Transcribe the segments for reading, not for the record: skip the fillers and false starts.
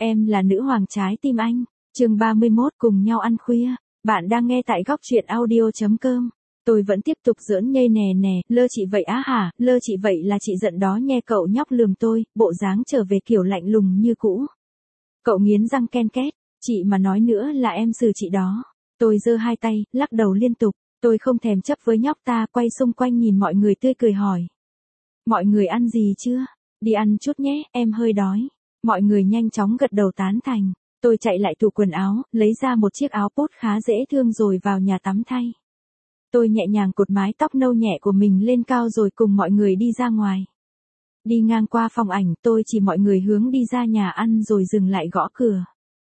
Em là nữ hoàng trái tim anh. Chương 31 cùng nhau ăn khuya. Bạn đang nghe tại góc truyện audio.com. Tôi vẫn tiếp tục giỡn nhây nè nè, lơ chị vậy á hả, lơ chị vậy là chị giận đó nghe cậu nhóc lườm tôi, bộ dáng trở về kiểu lạnh lùng như cũ. Cậu nghiến răng ken két, chị mà nói nữa là em xử chị đó. Tôi giơ hai tay, lắc đầu liên tục, tôi không thèm chấp với nhóc ta, quay xung quanh nhìn mọi người tươi cười hỏi. Mọi người ăn gì chưa? Đi ăn chút nhé, em hơi đói. Mọi người nhanh chóng gật đầu tán thành. Tôi chạy lại tủ quần áo, lấy ra một chiếc áo pốt khá dễ thương rồi vào nhà tắm thay. Tôi nhẹ nhàng cột mái tóc nâu nhẹ của mình lên cao rồi cùng mọi người đi ra ngoài. Đi ngang qua phòng ảnh, tôi chỉ mọi người hướng đi ra nhà ăn rồi dừng lại gõ cửa.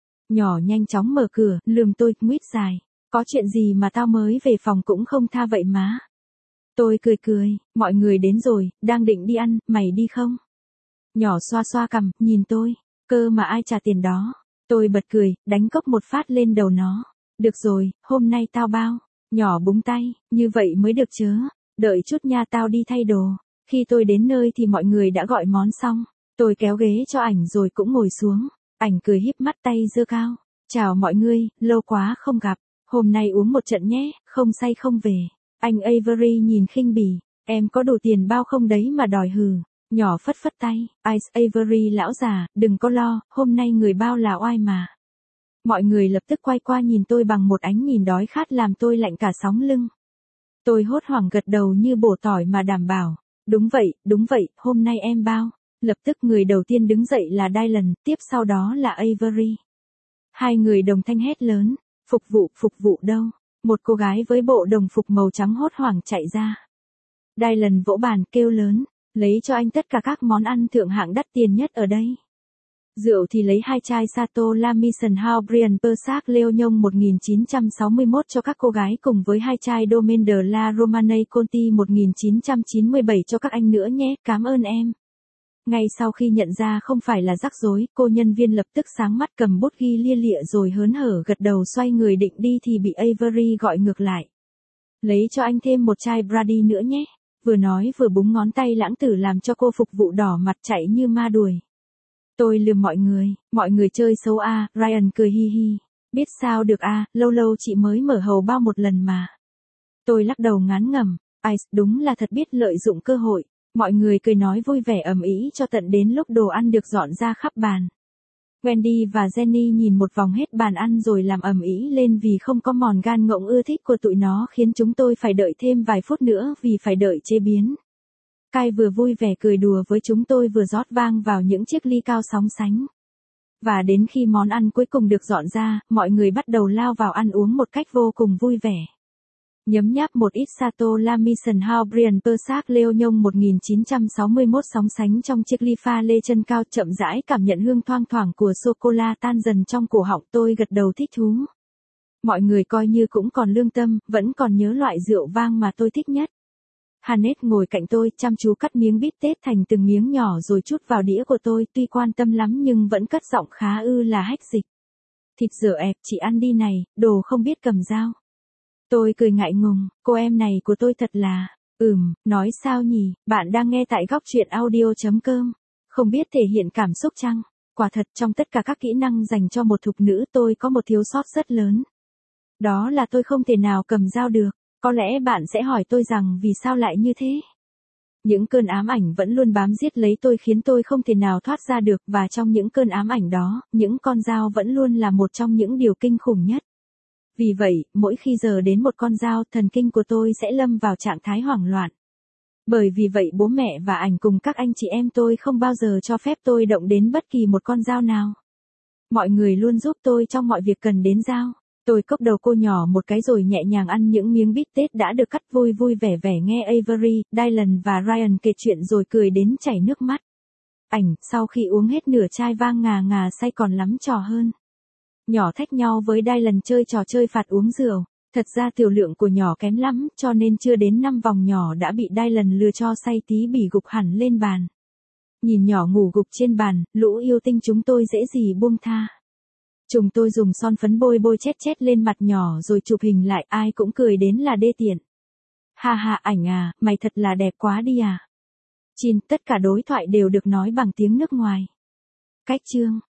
Nhỏ nhanh chóng mở cửa, lườm tôi, nguyết dài. Có chuyện gì mà tao mới về phòng cũng không tha vậy má. Tôi cười, mọi người đến rồi, đang định đi ăn, mày đi không? Nhỏ xoa xoa cằm, nhìn tôi, cơ mà ai trả tiền đó. Tôi bật cười, đánh cốc một phát lên đầu nó. Được rồi, hôm nay tao bao. Nhỏ búng tay, như vậy mới được chớ. Đợi chút nha, tao đi thay đồ. Khi tôi đến nơi thì mọi người đã gọi món xong. Tôi kéo ghế cho ảnh rồi cũng ngồi xuống. Ảnh cười híp mắt, tay giơ cao. Chào mọi người, lâu quá không gặp. Hôm nay uống một trận nhé, không say không về. Anh Avery nhìn khinh bỉ. Em có đủ tiền bao không đấy mà đòi hừ. Nhỏ phất phất tay. Ice Avery lão già, đừng có lo, hôm nay người bao là oai mà. Mọi người lập tức quay qua nhìn tôi bằng một ánh nhìn đói khát làm tôi lạnh cả sóng lưng. Tôi hốt hoảng gật đầu như bổ tỏi mà đảm bảo. Đúng vậy, hôm nay em bao. Lập tức người đầu tiên đứng dậy là Dylan, tiếp sau đó là Avery. Hai người đồng thanh hét lớn. Phục vụ đâu? Một cô gái với bộ đồng phục màu trắng hốt hoảng chạy ra. Dylan vỗ bàn kêu lớn. Lấy cho anh tất cả các món ăn thượng hạng đắt tiền nhất ở đây. Rượu thì lấy 2 chai Sato La Mission House Brian Persac Leo Nhông 1961 cho các cô gái cùng với 2 chai Domaine de la Romanée Conti 1997 cho các anh nữa nhé, cảm ơn em. Ngay sau khi nhận ra không phải là rắc rối, cô nhân viên lập tức sáng mắt cầm bút ghi lia lịa rồi hớn hở gật đầu xoay người định đi thì bị Avery gọi ngược lại. Lấy cho anh thêm một chai brandy nữa nhé. Vừa nói vừa búng ngón tay lãng tử làm cho cô phục vụ đỏ mặt chạy như ma đuổi. Tôi lườm mọi người chơi xấu à, Ryan cười hi hi. Biết sao được à, lâu lâu chị mới mở hầu bao một lần mà. Tôi lắc đầu ngán ngẩm, Ice đúng là thật biết lợi dụng cơ hội. Mọi người cười nói vui vẻ ầm ĩ cho tận đến lúc đồ ăn được dọn ra khắp bàn. Wendy và Jenny nhìn một vòng hết bàn ăn rồi làm ầm ĩ lên vì không có mòn gan ngỗng ưa thích của tụi nó khiến chúng tôi phải đợi thêm vài phút nữa vì phải đợi chế biến. Kai vừa vui vẻ cười đùa với chúng tôi vừa rót vang vào những chiếc ly cao sóng sánh. Và đến khi món ăn cuối cùng được dọn ra, mọi người bắt đầu lao vào ăn uống một cách vô cùng vui vẻ. Nhấm nháp một ít Sato La Mission House Brian Persac Leo Nhông 1961 sóng sánh trong chiếc ly pha lê chân cao chậm rãi cảm nhận hương thoang thoảng của sô-cô-la tan dần trong cổ họng tôi gật đầu thích thú. Mọi người coi như cũng còn lương tâm, vẫn còn nhớ loại rượu vang mà tôi thích nhất. Hanet ngồi cạnh tôi chăm chú cắt miếng bít tết thành từng miếng nhỏ rồi trút vào đĩa của tôi tuy quan tâm lắm nhưng vẫn cất giọng khá là hách dịch. Thịt dở ẹp chị ăn đi này, đồ không biết cầm dao. Tôi cười ngại ngùng, cô em này của tôi thật là, nói sao nhỉ, bạn đang nghe tại góc truyện audio.com, không biết thể hiện cảm xúc chăng, quả thật trong tất cả các kỹ năng dành cho một thục nữ tôi có một thiếu sót rất lớn. Đó là tôi không thể nào cầm dao được, có lẽ bạn sẽ hỏi tôi rằng vì sao lại như thế. Những cơn ám ảnh vẫn luôn bám giết lấy tôi khiến tôi không thể nào thoát ra được và trong những cơn ám ảnh đó, những con dao vẫn luôn là một trong những điều kinh khủng nhất. Vì vậy, mỗi khi giờ đến một con dao, thần kinh của tôi sẽ lâm vào trạng thái hoảng loạn. Bởi vì vậy bố mẹ và ảnh cùng các anh chị em tôi không bao giờ cho phép tôi động đến bất kỳ một con dao nào. Mọi người luôn giúp tôi trong mọi việc cần đến dao. Tôi cốc đầu cô nhỏ một cái rồi nhẹ nhàng ăn những miếng bít tết đã được cắt vui vẻ nghe Avery, Dylan và Ryan kể chuyện rồi cười đến chảy nước mắt. Ảnh, sau khi uống hết nửa chai vang ngà say còn lắm trò hơn. Nhỏ thách nhau với Dylan chơi trò chơi phạt uống rượu. Thật ra tiểu lượng của nhỏ kém lắm, cho nên chưa đến 5 vòng nhỏ đã bị Dylan lừa cho say tí bỉ gục hẳn lên bàn. Nhìn nhỏ ngủ gục trên bàn, lũ yêu tinh chúng tôi dễ gì buông tha. Chúng tôi dùng son phấn bôi chét lên mặt nhỏ rồi chụp hình lại, ai cũng cười đến là đê tiện. Ha ha ảnh à, mày thật là đẹp quá đi à. Tất cả đối thoại đều được nói bằng tiếng nước ngoài. Cách chương